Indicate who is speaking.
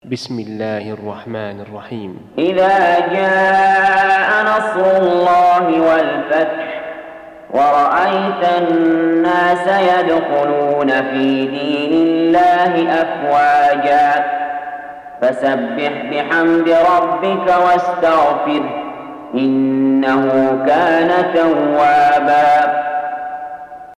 Speaker 1: بسم الله الرحمن الرحيم.
Speaker 2: إذا جاء نصر الله والفتح ورأيت الناس يدخلون في دين الله أفواجا فسبح بحمد ربك واستغفره إنه كان توابا.